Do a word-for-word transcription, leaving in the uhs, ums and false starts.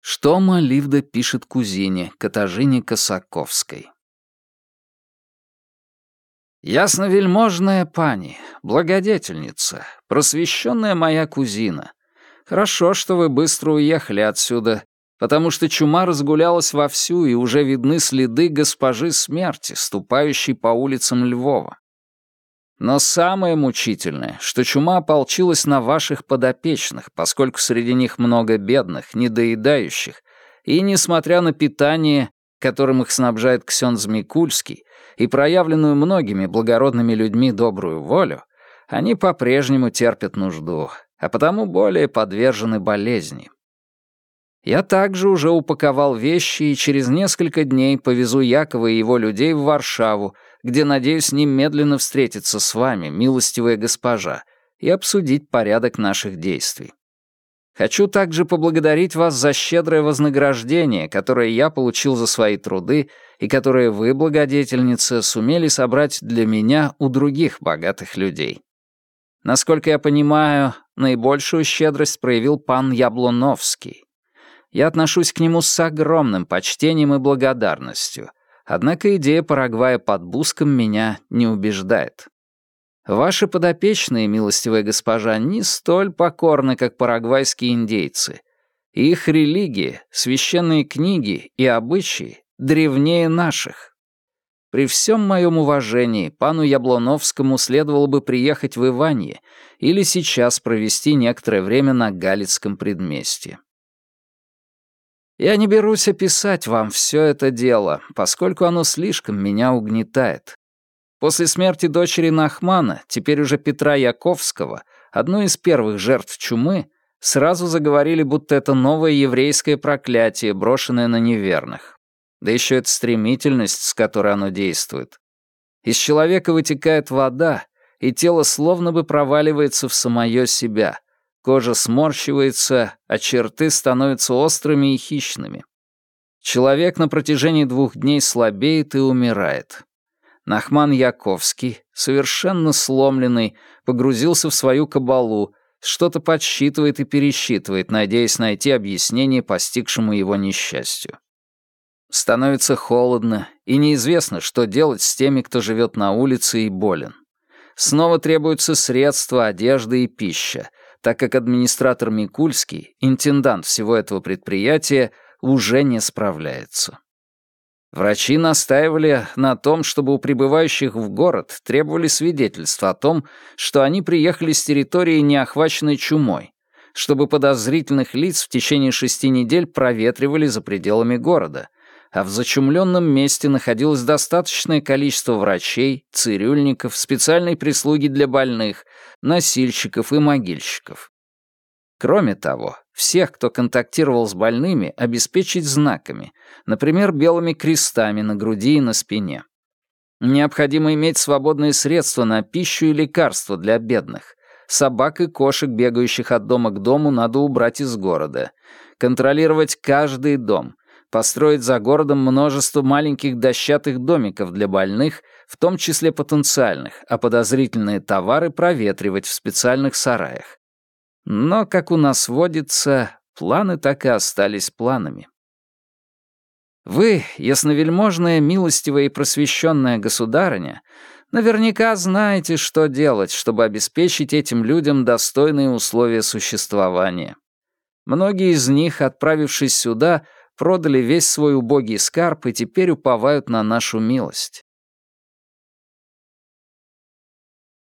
Что Маливда пишет кузине, Катажине Косаковской. «Ясновельможная пани, благодетельница, просвещенная моя кузина, хорошо, что вы быстро уехали отсюда, потому что чума разгулялась вовсю, и уже видны следы госпожи смерти, ступающей по улицам Львова. Но самое мучительное, что чума ополчилась на ваших подопечных, поскольку среди них много бедных, недоедающих, и, несмотря на питание, которым их снабжает ксёндз Микульский, и проявленную многими благородными людьми добрую волю, они по-прежнему терпят нужду, а потому более подвержены болезни. Я также уже упаковал вещи и через несколько дней повезу Якова и его людей в Варшаву, где надеюсь немедленно встретиться с вами, милостивая госпожа, и обсудить порядок наших действий. Хочу также поблагодарить вас за щедрое вознаграждение, которое я получил за свои труды и которое вы, благодетельница, сумели собрать для меня у других богатых людей. Насколько я понимаю, наибольшую щедрость проявил пан Яблоновский. Я отношусь к нему с огромным почтением и благодарностью, однако идея Парагвая под Буском меня не убеждает. Ваши подопечные, милостивая госпожа, не столь покорны, как парагвайские индейцы. Их религия, священные книги и обычаи древнее наших. При всем моем уважении пану Яблоновскому следовало бы приехать в Иванье или сейчас провести некоторое время на Галицком предместье. Я не берусь описать вам все это дело, поскольку оно слишком меня угнетает. После смерти дочери Нахмана, теперь уже Петра Яковского, одной из первых жертв чумы, сразу заговорили, будто это новое еврейское проклятие, брошенное на неверных. Да еще эта стремительность, с которой оно действует. Из человека вытекает вода, и тело словно бы проваливается в самое себя. Кожа сморщивается, а черты становятся острыми и хищными. Человек на протяжении двух дней слабеет и умирает. Нахман Яковский, совершенно сломленный, погрузился в свою кабалу, что-то подсчитывает и пересчитывает, надеясь найти объяснение постигшему его несчастью. Становится холодно, и неизвестно, что делать с теми, кто живет на улице и болен. Снова требуются средства, одежда и пища, так как администратор Микульский, интендант всего этого предприятия, уже не справляется. Врачи настаивали на том, чтобы у прибывающих в город требовали свидетельства о том, что они приехали с территории, не охваченной чумой, чтобы подозрительных лиц в течение шести недель проветривали за пределами города, а в зачумленном месте находилось достаточное количество врачей, цирюльников, специальной прислуги для больных, носильщиков и могильщиков. Кроме того, всех, кто контактировал с больными, обеспечить знаками, например, белыми крестами на груди и на спине. Необходимо иметь свободные средства на пищу и лекарства для бедных. Собак и кошек, бегающих от дома к дому, надо убрать из города. Контролировать каждый дом. Построить за городом множество маленьких дощатых домиков для больных, в том числе потенциальных, а подозрительные товары проветривать в специальных сараях. Но, как у нас водится, планы так и остались планами. Вы, ясновельможная, милостивая и просвещенная государыня, наверняка знаете, что делать, чтобы обеспечить этим людям достойные условия существования. Многие из них, отправившись сюда, продали весь свой убогий скарб и теперь уповают на нашу милость.